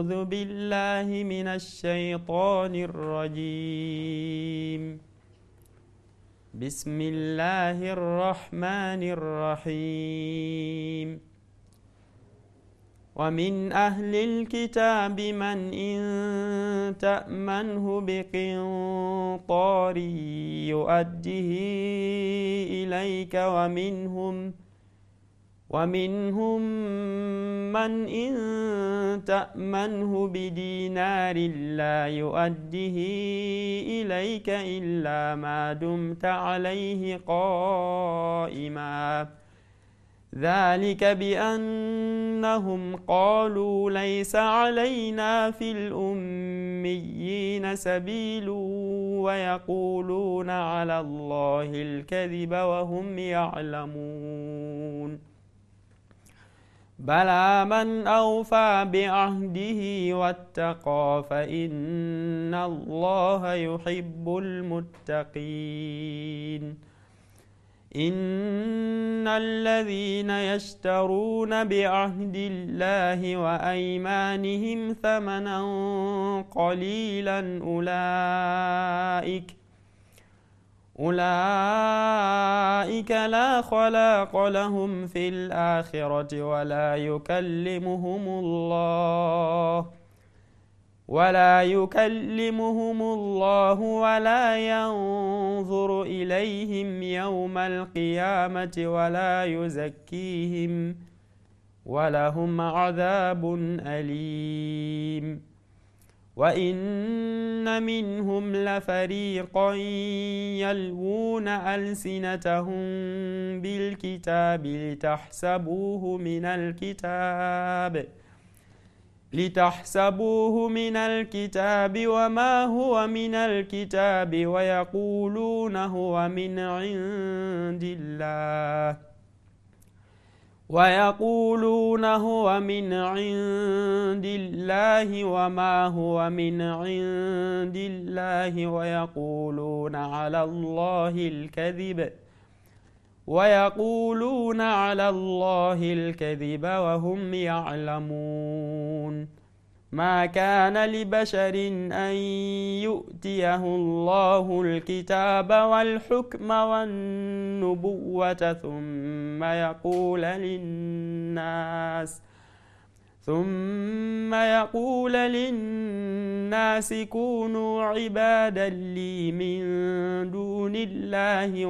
أعوذ بالله من الشيطان الرجيم. بسم الله الرحمن الرحيم. ومن أهل الكتاب من إن تأمنه بقنطار يؤده إليك ومنهم من إن تأمنه بدينار لا يؤده إليك إلا ما دمت عليه قائما، ذلك بأنهم قالوا ليس علينا في الأميين سبيل ويقولون على الله الكذب وهم يعلمون. بلى من أوفى بعهده واتقى فإن الله يحب المتقين. إن الذين يشترون بعهد الله وأيمانهم ثمنا قليلا أولئك لا خلاق لهم في الآخرة ولا يكلمهم الله ولا ينظر إليهم يوم القيامة ولا يزكيهم ولهم عذاب أليم. وإن منهم لفريقا يلوون ألسنتهم بالكتاب لتحسبوه من الكتاب وما هو من الكتاب ويقولون هو من عند الله وما هو من عند الله ويقولون على الله الكذب وهم يعلمون. ما كان لبشر أن يؤتيه الله الكتاب والحكم والنبوة ثم يقول للناس كونوا عبادا لي من دون الله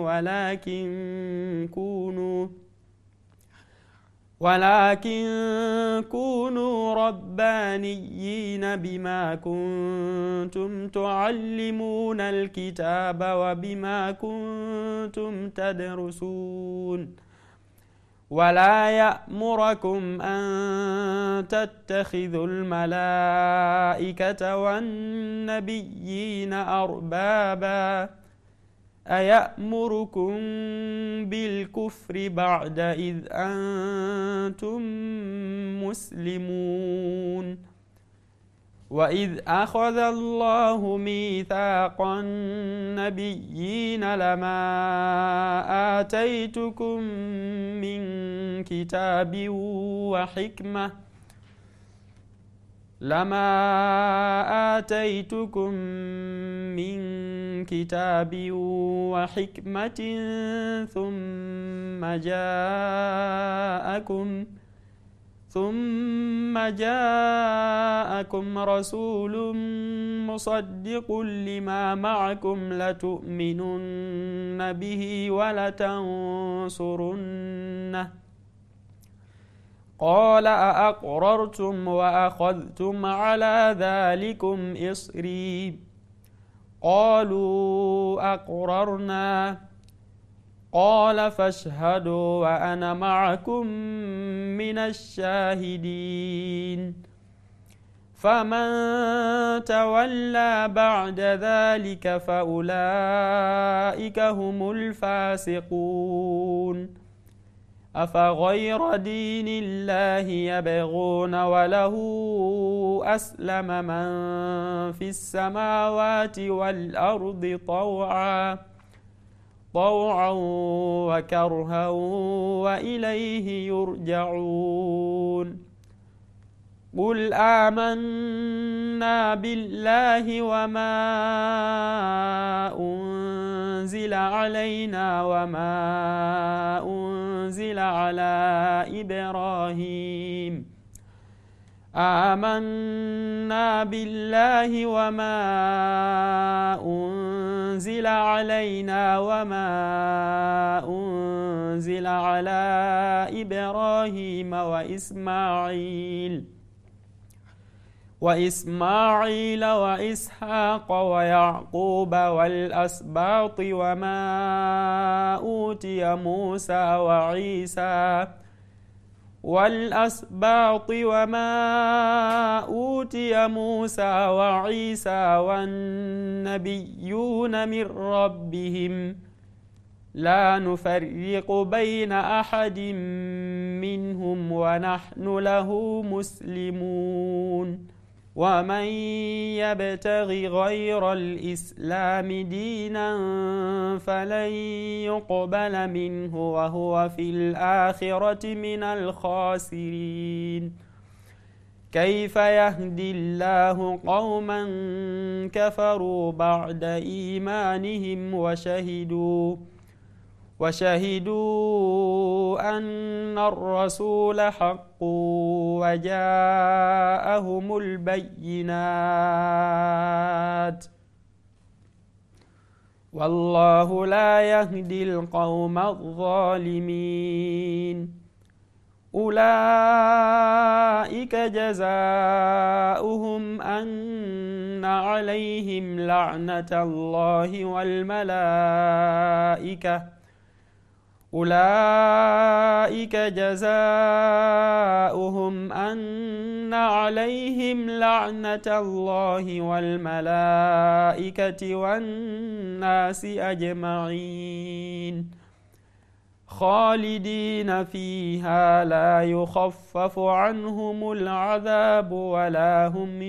ولكن كونوا ربانيين بما كنتم تعلمون الكتاب وبما كنتم تدرسون. ولا يأمركم أن تتخذوا الملائكة والنبيين أربابا أيأمركم بالكفر بعد إذ أنتم مسلمون. وإذ أخذ الله ميثاق النبيين لما آتيتكم من كتاب وحكمة ثم جاءكم رسول مصدق لما معكم لتؤمنن به ولتنصرنه قال أأقررتم وأخذتم على ذلكم إصري قالوا أقررنا قال فاشهدوا وأنا معكم من الشاهدين. فمن تولى بعد ذلك فأولئك هم الفاسقون. أفغير دين الله يبغون وله أسلم من في السماوات والأرض طوعا وكرها وإليه يرجعون. قل آمنا بالله وما أنزل علينا وما أنزل على إبراهيم آمنا بالله وما أنزل علينا وما أنزل على إبراهيم وإسماعيل وإسحاق ويعقوب والأسباط وما أوتي موسى وعيسى والنبيون من ربهم لا نفرق بين أحد منهم ونحن له مسلمون ومن يبتغ غير الإسلام دينا فلن يقبل منه وهو في الآخرة من الخاسرين كيف يهدي الله قوما كفروا بعد إيمانهم وشهدوا أن الرسول حق وجاءهم البينات والله لا يهدي القوم الظالمين أولئك جزاؤهم أن عليهم لعنة الله والملائكة أولئك جزاؤهم أن عليهم لعنة الله والملائكة والناس أجمعين خالدين فيها لا يخفف عنهم العذاب ولا هم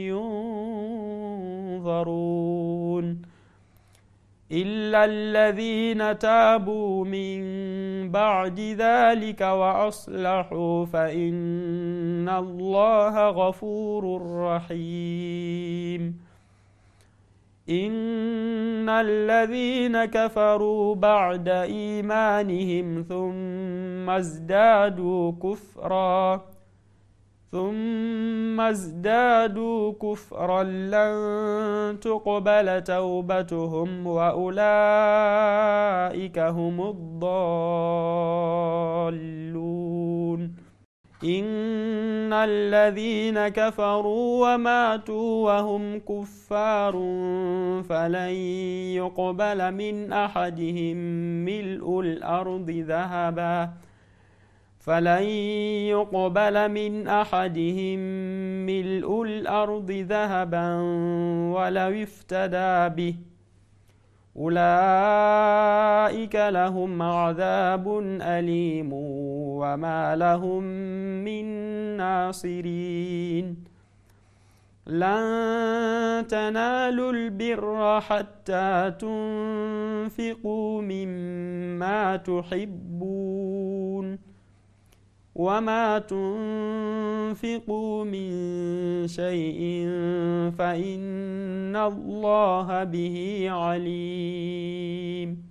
ينظرون إلا الذين تابوا من بعد ذلك وأصلحوا فإن الله غفور رحيم إن الذين كفروا بعد إيمانهم ثم ازدادوا كفرا لن تقبل توبتهم وأولئك هم الضالون إن الذين كفروا وماتوا وهم كفار فلن يقبل من أحدهم ملء الأرض ذهبا ولو افتدى به أولئك لهم عذاب أليم وما لهم من ناصرين لن تنالوا البر حتى تنفقوا مما تحبون وما تنفقوا من شيء فإن الله به عليم